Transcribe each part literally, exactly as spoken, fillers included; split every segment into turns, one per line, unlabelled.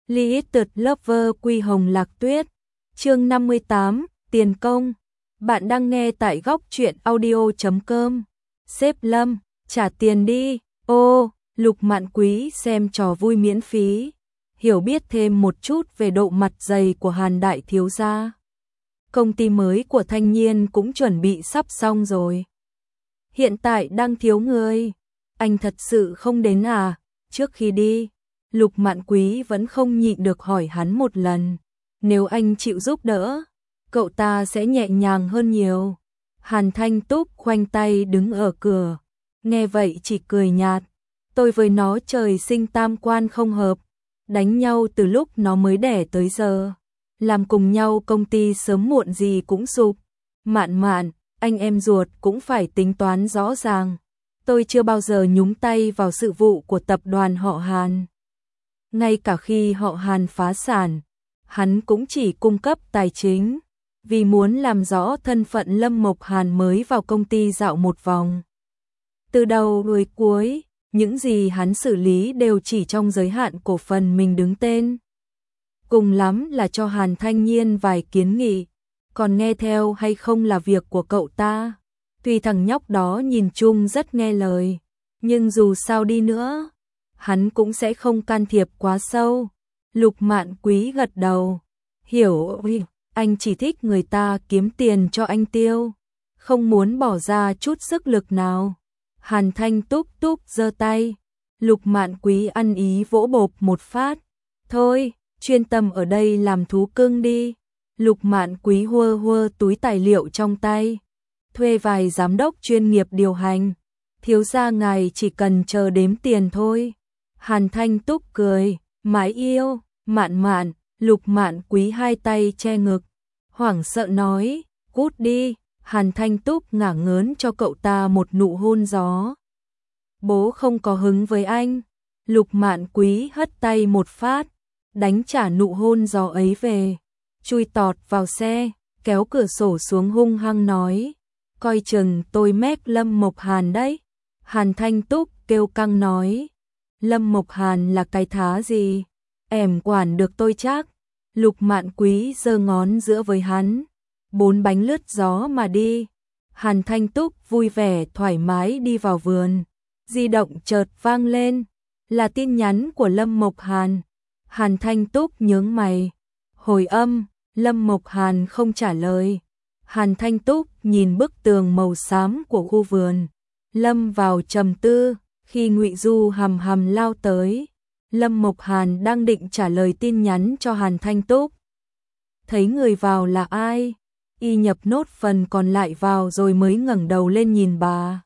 Limited Lover Quy Hồng Lạc Tuyết. Chương năm mươi tám, tiền công. Bạn đang nghe tại góc truyện audio chấm com. Sếp Lâm, trả tiền đi. Ô, Lục Mạn Quý xem trò vui miễn phí, hiểu biết thêm một chút về độ mặt dày của Hàn đại thiếu gia. Công ty mới của Thanh Nhiên cũng chuẩn bị sắp xong rồi. Hiện tại đang thiếu người. Anh thật sự không đến à? Trước khi đi, Lục Mạn Quý vẫn không nhịn được hỏi hắn một lần. Nếu anh chịu giúp đỡ, cậu ta sẽ nhẹ nhàng hơn nhiều. Hàn Thanh Túc khoanh tay đứng ở cửa, nghe vậy chỉ cười nhạt. Tôi với nó trời sinh tam quan không hợp, đánh nhau từ lúc nó mới đẻ tới giờ. Làm cùng nhau công ty sớm muộn gì cũng sụp. Mạn Mạn, anh em ruột cũng phải tính toán rõ ràng. Tôi chưa bao giờ nhúng tay vào sự vụ của tập đoàn họ Hàn. Ngay cả khi họ Hàn phá sản, hắn cũng chỉ cung cấp tài chính, vì muốn làm rõ thân phận Lâm Mộc Hàn mới vào công ty dạo một vòng. Từ đầu đến cuối, những gì hắn xử lý đều chỉ trong giới hạn cổ phần mình đứng tên. Cùng lắm là cho Hàn Thanh Nhiên vài kiến nghị, còn nghe theo hay không là việc của cậu ta. Tuy thằng nhóc đó nhìn chung rất nghe lời, nhưng dù sao đi nữa, hắn cũng sẽ không can thiệp quá sâu. Lục Mạn Quý gật đầu, hiểu, anh chỉ thích người ta kiếm tiền cho anh tiêu, không muốn bỏ ra chút sức lực nào. Hàn Thanh Túc Túc giơ tay, Lục Mạn Quý ăn ý vỗ bộp một phát. Thôi, chuyên tâm ở đây làm thú cưng đi. Lục Mạn Quý hua hua túi tài liệu trong tay, thuê vài giám đốc chuyên nghiệp điều hành. Thiếu gia ngài chỉ cần chờ đếm tiền thôi. Hàn Thanh Túc cười, mãi yêu. Mạn Mạn. Lục Mạn Quý hai tay che ngực, hoảng sợ nói, cút đi. Hàn Thanh Túc ngả ngớn cho cậu ta một nụ hôn gió. Bố không có hứng với anh. Lục Mạn Quý hất tay một phát, đánh trả nụ hôn gió ấy về, chui tọt vào xe, kéo cửa sổ xuống hung hăng nói, coi chừng tôi mét Lâm Mộc Hàn đấy. Hàn Thanh Túc kêu căng nói, Lâm Mộc Hàn là cái thá gì, em quản được tôi chắc. Lục Mạn Quý giơ ngón giữa với hắn, bốn bánh lướt gió mà đi. Hàn Thanh Túc vui vẻ thoải mái đi vào vườn, di động chợt vang lên, là tin nhắn của Lâm Mộc Hàn. Hàn Thanh Túc nhướng mày, hồi âm. Lâm Mộc Hàn không trả lời. Hàn Thanh Túc nhìn bức tường màu xám của khu vườn, lâm vào trầm tư. Khi Ngụy Du hầm hầm lao tới, Lâm Mộc Hàn đang định trả lời tin nhắn cho Hàn Thanh Túc. Thấy người vào là ai, y nhập nốt phần còn lại vào rồi mới ngẩng đầu lên nhìn bà.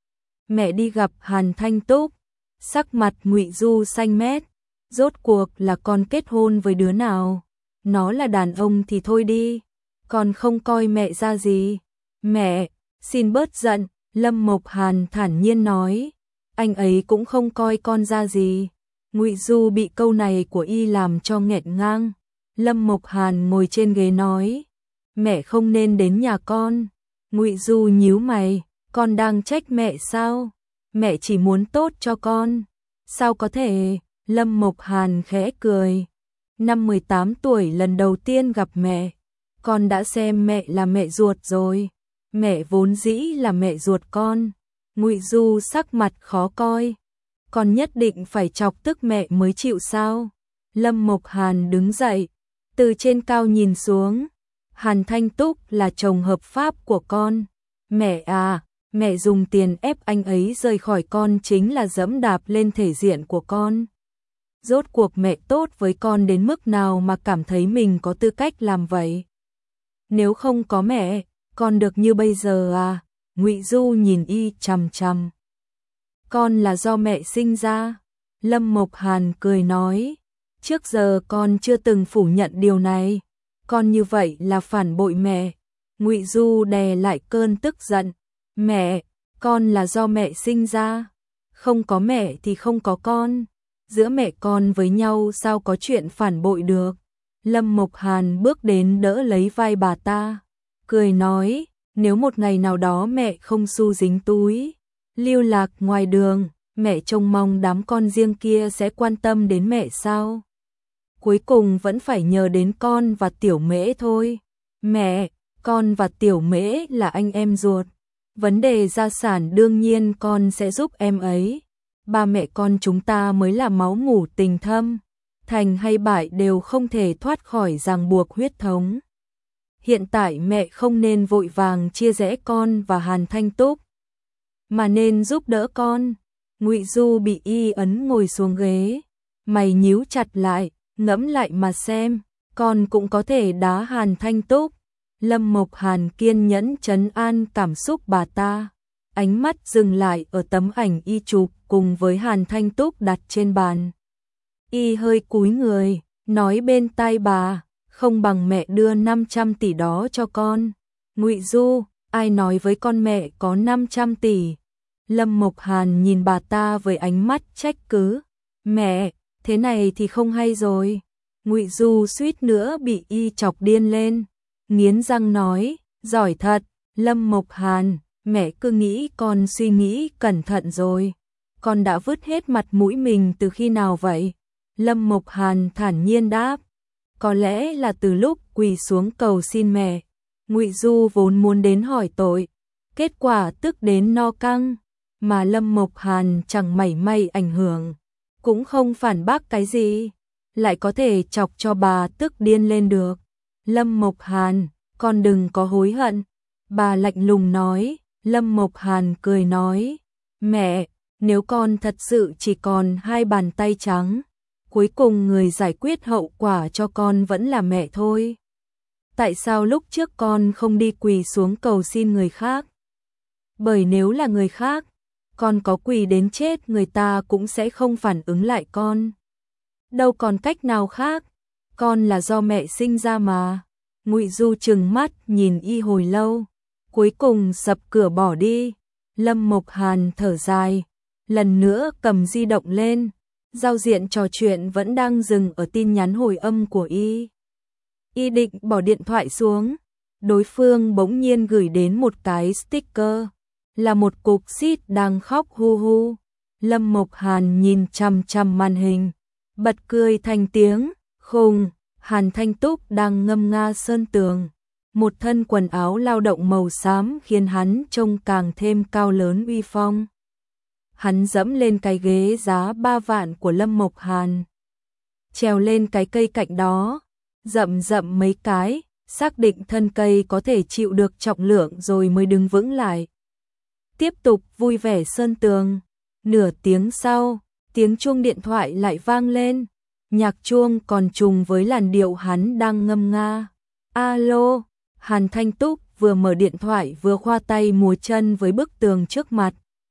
Mẹ đi gặp Hàn Thanh Túc, sắc mặt Ngụy Du xanh mét. Rốt cuộc là con kết hôn với đứa nào? Nó là đàn ông thì thôi đi, còn không coi mẹ ra gì. Mẹ, xin bớt giận. Lâm Mộc Hàn thản nhiên nói, anh ấy cũng không coi con ra gì. Ngụy Du bị câu này của y làm cho nghẹn ngang. Lâm Mộc Hàn ngồi trên ghế nói, mẹ không nên đến nhà con. Ngụy Du nhíu mày, con đang trách mẹ sao? Mẹ chỉ muốn tốt cho con. Sao có thể? Lâm Mộc Hàn khẽ cười. Năm mười tám tuổi lần đầu tiên gặp mẹ, con đã xem mẹ là mẹ ruột rồi. Mẹ vốn dĩ là mẹ ruột con. Ngụy Du sắc mặt khó coi. Con nhất định phải chọc tức mẹ mới chịu sao? Lâm Mộc Hàn đứng dậy, từ trên cao nhìn xuống. Hàn Thanh Túc là chồng hợp pháp của con. Mẹ à, mẹ dùng tiền ép anh ấy rời khỏi con chính là dẫm đạp lên thể diện của con. Rốt cuộc mẹ tốt với con đến mức nào mà cảm thấy mình có tư cách làm vậy? Nếu không có mẹ, con được như bây giờ à? Ngụy Du nhìn y chằm chằm. Con là do mẹ sinh ra. Lâm Mộc Hàn cười nói, trước giờ con chưa từng phủ nhận điều này. Con như vậy là phản bội mẹ. Ngụy Du đè lại cơn tức giận. Mẹ, con là do mẹ sinh ra. Không có mẹ thì không có con. Giữa mẹ con với nhau sao có chuyện phản bội được? Lâm Mộc Hàn bước đến đỡ lấy vai bà ta, cười nói, nếu một ngày nào đó mẹ không xu dính túi, lưu lạc ngoài đường, mẹ trông mong đám con riêng kia sẽ quan tâm đến mẹ sao? cuối cùng vẫn phải nhờ đến con và Tiểu Mễ thôi. Mẹ, con và Tiểu Mễ là anh em ruột. Vấn đề gia sản đương nhiên con sẽ giúp em ấy. Ba mẹ con chúng ta mới là máu mủ tình thâm. Thành hay bại đều không thể thoát khỏi ràng buộc huyết thống. Hiện tại mẹ không nên vội vàng chia rẽ con và Hàn Thanh Túc, mà nên giúp đỡ con. Ngụy Du bị y ấn ngồi xuống ghế, mày nhíu chặt lại, ngẫm lại mà xem, con cũng có thể đá Hàn Thanh Túc. Lâm Mộc Hàn kiên nhẫn trấn an cảm xúc bà ta, ánh mắt dừng lại ở tấm ảnh y chụp cùng với Hàn Thanh Túc đặt trên bàn. Y hơi cúi người, nói bên tai bà, không bằng mẹ đưa năm trăm tỷ đó cho con. Ngụy Du, ai nói với con mẹ có năm trăm tỷ? Lâm Mộc Hàn nhìn bà ta với ánh mắt trách cứ. Mẹ, thế này thì không hay rồi. Ngụy Du suýt nữa bị y chọc điên lên, nghiến răng nói, giỏi thật, Lâm Mộc Hàn, mẹ cứ nghĩ con suy nghĩ cẩn thận rồi. Con đã vứt hết mặt mũi mình từ khi nào vậy? Lâm Mộc Hàn thản nhiên đáp, có lẽ là từ lúc quỳ xuống cầu xin mẹ. Ngụy Du vốn muốn đến hỏi tội, kết quả tức đến no căng, mà Lâm Mộc Hàn chẳng mảy may ảnh hưởng, cũng không phản bác cái gì, lại có thể chọc cho bà tức điên lên được. Lâm Mộc Hàn, con đừng có hối hận, bà lạnh lùng nói. Lâm Mộc Hàn cười nói, mẹ, nếu con thật sự chỉ còn hai bàn tay trắng, cuối cùng người giải quyết hậu quả cho con vẫn là mẹ thôi. Tại sao lúc trước con không đi quỳ xuống cầu xin người khác? Bởi nếu là người khác, con có quỳ đến chết người ta cũng sẽ không phản ứng lại con. Đâu còn cách nào khác, con là do mẹ sinh ra mà. Ngụy Du trừng mắt nhìn y hồi lâu, cuối cùng sập cửa bỏ đi. Lâm Mộc Hàn thở dài, lần nữa cầm di động lên, giao diện trò chuyện vẫn đang dừng ở tin nhắn hồi âm của y. Y định bỏ điện thoại xuống, đối phương bỗng nhiên gửi đến một cái sticker, là một cục xít đang khóc hu hu. Lâm Mộc Hàn nhìn chằm chằm màn hình, bật cười thành tiếng, khùng. Hàn Thanh Túc đang ngâm nga sơn tường, một thân quần áo lao động màu xám khiến hắn trông càng thêm cao lớn uy phong. Hắn dẫm lên cái ghế giá ba vạn của Lâm Mộc Hàn, trèo lên cái cây cạnh đó, dậm dậm mấy cái, xác định thân cây có thể chịu được trọng lượng rồi mới đứng vững lại. Tiếp tục vui vẻ sơn tường. Nửa tiếng sau, tiếng chuông điện thoại lại vang lên. Nhạc chuông còn trùng với làn điệu hắn đang ngâm nga. Alo, Hàn Thanh Túc vừa mở điện thoại vừa khoa tay múa chân với bức tường trước mặt.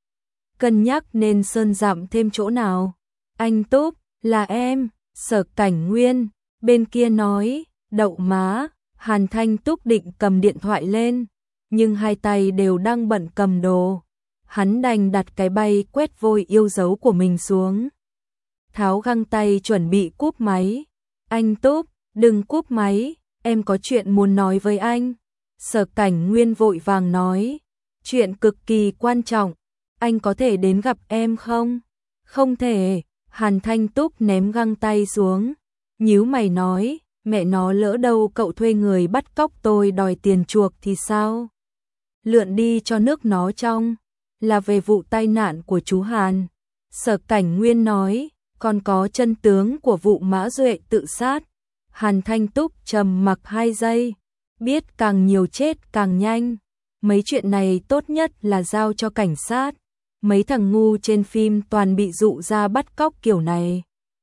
Cân nhắc nên sơn dặm thêm chỗ nào? Anh Túc, là em, Sở Cảnh Nguyên, bên kia nói, đậu má. Hàn Thanh Túc định cầm điện thoại lên, nhưng hai tay đều đang bận cầm đồ. Hắn đành đặt cái bay quét vôi yêu dấu của mình xuống, tháo găng tay chuẩn bị cúp máy. Anh Túc, đừng cúp máy, em có chuyện muốn nói với anh. Sở Cảnh Nguyên vội vàng nói, chuyện cực kỳ quan trọng, anh có thể đến gặp em không? Không thể. Hàn Thanh Túc ném găng tay xuống, nhíu mày nói, mẹ nó lỡ đâu cậu thuê người bắt cóc tôi đòi tiền chuộc thì sao? Lượn đi cho nước nó trong, là về vụ tai nạn của chú Hàn. Sở Cảnh Nguyên nói, còn có chân tướng của vụ Mã Duệ tự sát. Hàn Thanh Túc trầm mặc hai giây, biết càng nhiều chết càng nhanh. Mấy chuyện này tốt nhất là giao cho cảnh sát. Mấy thằng ngu trên phim toàn bị dụ ra bắt cóc kiểu này.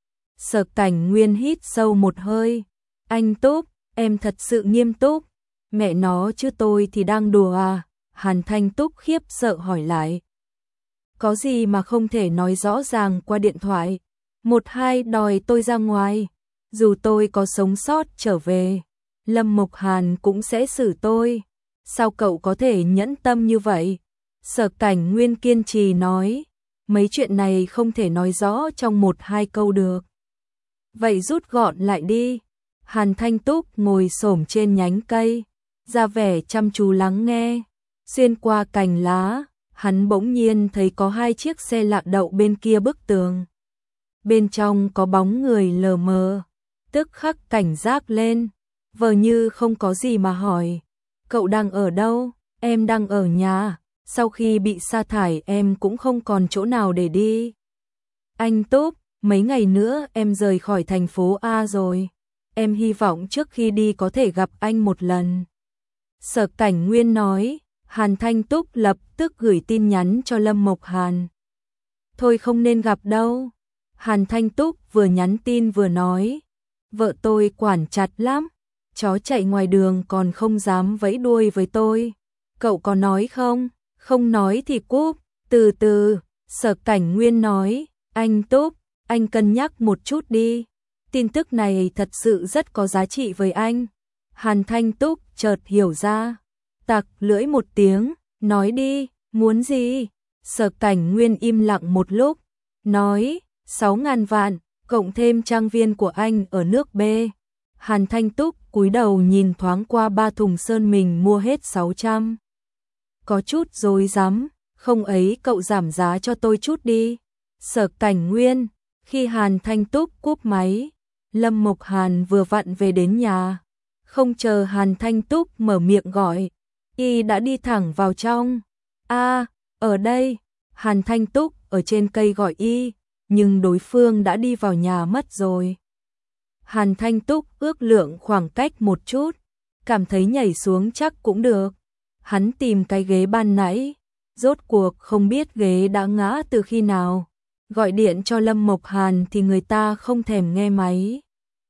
Sở Cảnh Nguyên hít sâu một hơi. Anh Túc, em thật sự nghiêm túc. Mẹ nó chứ tôi thì đang đùa à? Hàn Thanh Túc khiếp sợ hỏi lại. Có gì mà không thể nói rõ ràng qua điện thoại? Một hai đòi tôi ra ngoài, dù tôi có sống sót trở về, Lâm Mộc Hàn cũng sẽ xử tôi. Sao cậu có thể nhẫn tâm như vậy? Sở Cảnh Nguyên kiên trì nói, mấy chuyện này không thể nói rõ trong một hai câu được. Vậy rút gọn lại đi. Hàn Thanh Túc ngồi xổm trên nhánh cây, ra vẻ chăm chú lắng nghe. Xuyên qua cành lá, hắn bỗng nhiên thấy có hai chiếc xe lạ đậu bên kia bức tường. Bên trong có bóng người lờ mờ, tức khắc cảnh giác lên, vờ như không có gì mà hỏi. Cậu đang ở đâu? Em đang ở nhà, sau khi bị sa thải em cũng không còn chỗ nào để đi. Anh Túc, mấy ngày nữa em rời khỏi thành phố A rồi. Em hy vọng trước khi đi có thể gặp anh một lần. Sở Cảnh Nguyên nói. Hàn Thanh Túc lập tức gửi tin nhắn cho Lâm Mộc Hàn. Thôi không nên gặp đâu. Hàn Thanh Túc vừa nhắn tin vừa nói. Vợ tôi quản chặt lắm. Chó chạy ngoài đường còn không dám vẫy đuôi với tôi. Cậu có nói không? Không nói thì cúp. Từ từ, Sở Cảnh Nguyên nói. Anh Túc, anh cân nhắc một chút đi. Tin tức này thật sự rất có giá trị với anh. Hàn Thanh Túc chợt hiểu ra. Tặc lưỡi một tiếng, nói đi, muốn gì? Sở Cảnh Nguyên im lặng một lúc, nói, sáu ngàn vạn, cộng thêm trang viên của anh ở nước B. Hàn Thanh Túc cúi đầu nhìn thoáng qua ba thùng sơn mình mua hết sáu trăm. Có chút rối rắm, không ấy cậu giảm giá cho tôi chút đi. Sở Cảnh Nguyên, khi Hàn Thanh Túc cúp máy, Lâm Mộc Hàn vừa vặn về đến nhà. Không chờ Hàn Thanh Túc mở miệng gọi, y đã đi thẳng vào trong. A, à, ở đây. Hàn Thanh Túc ở trên cây gọi y, nhưng đối phương đã đi vào nhà mất rồi. Hàn Thanh Túc ước lượng khoảng cách một chút, cảm thấy nhảy xuống chắc cũng được. Hắn tìm cái ghế ban nãy, rốt cuộc không biết ghế đã ngã từ khi nào. Gọi điện cho Lâm Mộc Hàn thì người ta không thèm nghe máy.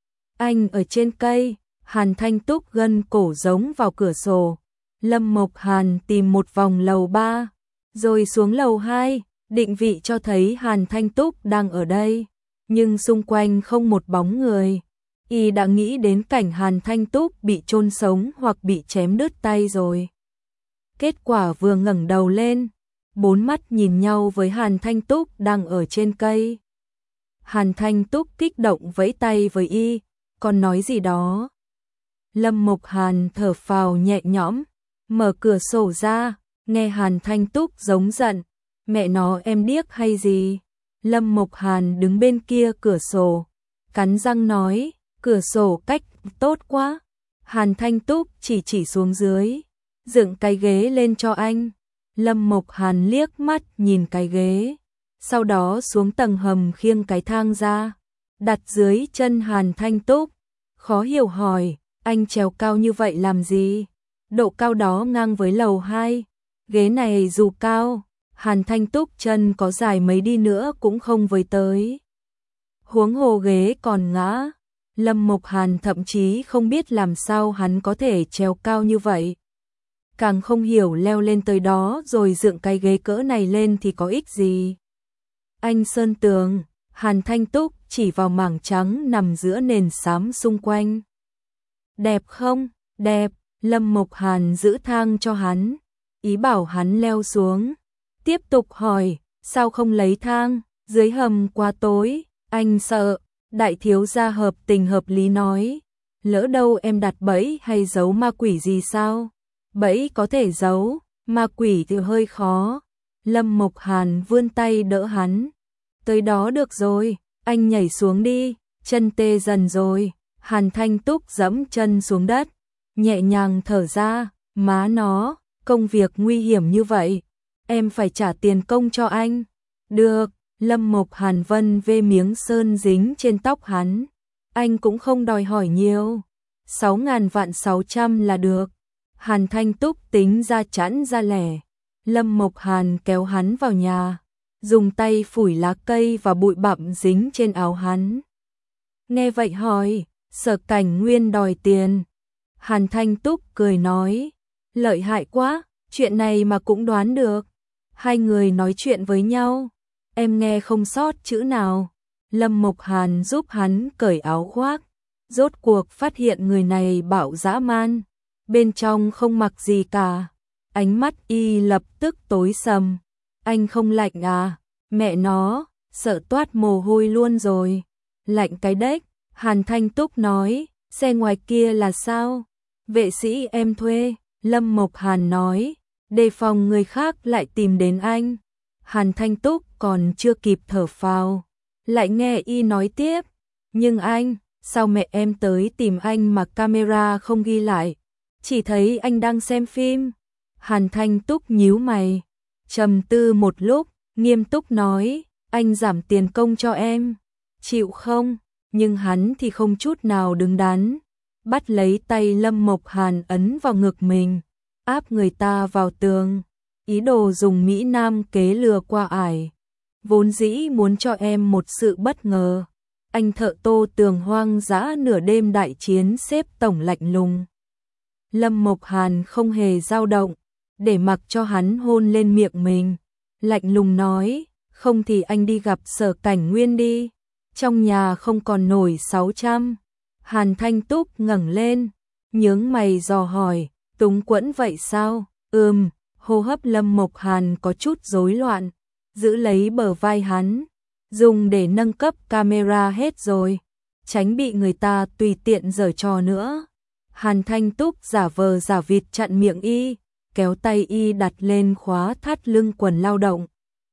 Anh ở trên cây. Hàn Thanh Túc gân cổ giống vào cửa sổ. Lâm Mộc Hàn tìm một vòng lầu ba, rồi xuống lầu hai, định vị cho thấy Hàn Thanh Túc đang ở đây, nhưng xung quanh không một bóng người. Y đã nghĩ đến cảnh Hàn Thanh Túc bị chôn sống hoặc bị chém đứt tay rồi. Kết quả vừa ngẩng đầu lên, bốn mắt nhìn nhau với Hàn Thanh Túc đang ở trên cây. Hàn Thanh Túc kích động vẫy tay với y, còn nói gì đó. Lâm Mộc Hàn thở phào nhẹ nhõm, mở cửa sổ ra, nghe Hàn Thanh Túc giống giận, mẹ nó em điếc hay gì? Lâm Mộc Hàn đứng bên kia cửa sổ, cắn răng nói, cửa sổ cách tốt quá. Hàn Thanh Túc chỉ chỉ xuống dưới, dựng cái ghế lên cho anh. Lâm Mộc Hàn liếc mắt nhìn cái ghế, sau đó xuống tầng hầm khiêng cái thang ra, đặt dưới chân Hàn Thanh Túc, khó hiểu hỏi, anh trèo cao như vậy làm gì? Độ cao đó ngang với lầu hai, ghế này dù cao, Hàn Thanh Túc chân có dài mấy đi nữa cũng không với tới. Huống hồ ghế còn ngã. Lâm Mộc Hàn thậm chí không biết làm sao hắn có thể trèo cao như vậy. Càng không hiểu leo lên tới đó rồi dựng cái ghế cỡ này lên thì có ích gì. Anh sơn tường, Hàn Thanh Túc chỉ vào mảng trắng nằm giữa nền xám xung quanh. Đẹp không? Đẹp. Lâm Mộc Hàn giữ thang cho hắn, ý bảo hắn leo xuống. Tiếp tục hỏi, sao không lấy thang, dưới hầm quá tối, anh sợ. Đại thiếu gia hợp tình hợp lý nói, lỡ đâu em đặt bẫy hay giấu ma quỷ gì sao? Bẫy có thể giấu, ma quỷ thì hơi khó. Lâm Mộc Hàn vươn tay đỡ hắn. Tới đó được rồi, anh nhảy xuống đi, chân tê dần rồi. Hàn Thanh Túc giẫm chân xuống đất, nhẹ nhàng thở ra, má nó, công việc nguy hiểm như vậy, em phải trả tiền công cho anh. Được. Lâm Mộc Hàn vân vê miếng sơn dính trên tóc hắn. Anh cũng không đòi hỏi nhiều. Sáu ngàn vạn sáu trăm là được. Hàn Thanh Túc tính ra chẵn ra lẻ. Lâm Mộc Hàn kéo hắn vào nhà, dùng tay phủi lá cây và bụi bặm dính trên áo hắn. Nghe vậy hỏi, Sở Cảnh Nguyên đòi tiền. Hàn Thanh Túc cười nói, lợi hại quá, chuyện này mà cũng đoán được. Hai người nói chuyện với nhau. Em nghe không sót chữ nào. Lâm Mộc Hàn giúp hắn cởi áo khoác, rốt cuộc phát hiện người này bạo dã man, bên trong không mặc gì cả. Ánh mắt y lập tức tối sầm. Anh không lạnh à? Mẹ nó, sợ toát mồ hôi luôn rồi. Lạnh cái đếch. Hàn Thanh Túc nói, xe ngoài kia là sao? Vệ sĩ em thuê. Lâm Mộc Hàn nói, đề phòng người khác lại tìm đến anh. Hàn Thanh Túc còn chưa kịp thở phào, lại nghe y nói tiếp, nhưng anh, Sao mẹ em tới tìm anh mà camera không ghi lại, chỉ thấy anh đang xem phim. Hàn Thanh Túc nhíu mày, trầm tư một lúc, nghiêm túc nói, anh giảm tiền công cho em, chịu không? Nhưng hắn thì không chút nào đứng đắn, bắt lấy tay Lâm Mộc Hàn ấn vào ngực mình, áp người ta vào tường, ý đồ dùng Mỹ Nam kế lừa qua ải. Vốn dĩ muốn cho em một sự bất ngờ. Anh thợ tô tường hoang dã nửa đêm đại chiến xếp tổng lạnh lùng. Lâm Mộc Hàn không hề dao động, để mặc cho hắn hôn lên miệng mình, lạnh lùng nói, không thì anh đi gặp Sở Cảnh Nguyên đi, trong nhà không còn nổi sáu trăm. Hàn Thanh Túc ngẩng lên, nhướng mày dò hỏi, túng quẫn vậy sao? Ừm, hô hấp Lâm Mộc Hàn có chút rối loạn, giữ lấy bờ vai hắn, dùng để nâng cấp camera hết rồi, tránh bị người ta tùy tiện giở trò nữa. Hàn Thanh Túc giả vờ giả vịt chặn miệng y, kéo tay y đặt lên khóa thắt lưng quần lao động.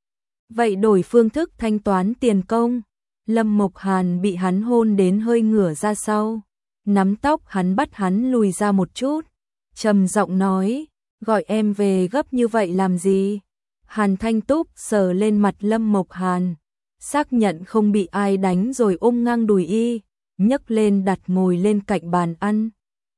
Vậy đổi phương thức thanh toán tiền công. Lâm Mộc Hàn bị hắn hôn đến hơi ngửa ra sau, nắm tóc hắn bắt hắn lùi ra một chút, trầm giọng nói, gọi em về gấp như vậy làm gì? Hàn Thanh Túc sờ lên mặt Lâm Mộc Hàn, xác nhận không bị ai đánh rồi ôm ngang đùi y, nhấc lên đặt ngồi lên cạnh bàn ăn,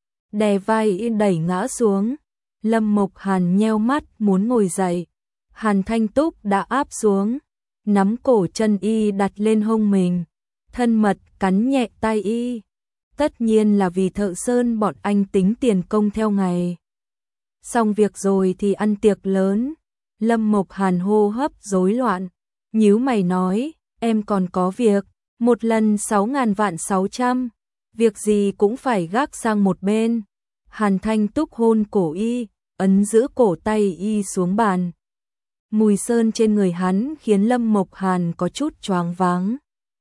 đè vai y đẩy ngã xuống. Lâm Mộc Hàn nheo mắt muốn ngồi dậy, Hàn Thanh Túc đã áp xuống, nắm cổ chân y đặt lên hông mình, thân mật cắn nhẹ tay y. Tất nhiên là vì thợ sơn bọn anh tính tiền công theo ngày. Xong việc rồi thì ăn tiệc lớn. Lâm Mộc Hàn hô hấp rối loạn, nhíu mày nói, em còn có việc, một lần sáu ngàn vạn sáu trăm, việc gì cũng phải gác sang một bên. Hàn Thanh Túc hôn cổ y, ấn giữ cổ tay y xuống bàn. Mùi sơn trên người hắn khiến Lâm Mộc Hàn có chút choáng váng.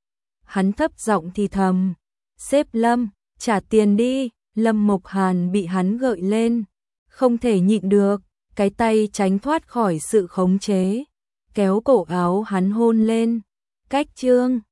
Hắn thấp giọng thì thầm, sếp Lâm, trả tiền đi. Lâm Mộc Hàn bị hắn gợi lên, không thể nhịn được, cái tay tránh thoát khỏi sự khống chế, kéo cổ áo hắn hôn lên. Cách chương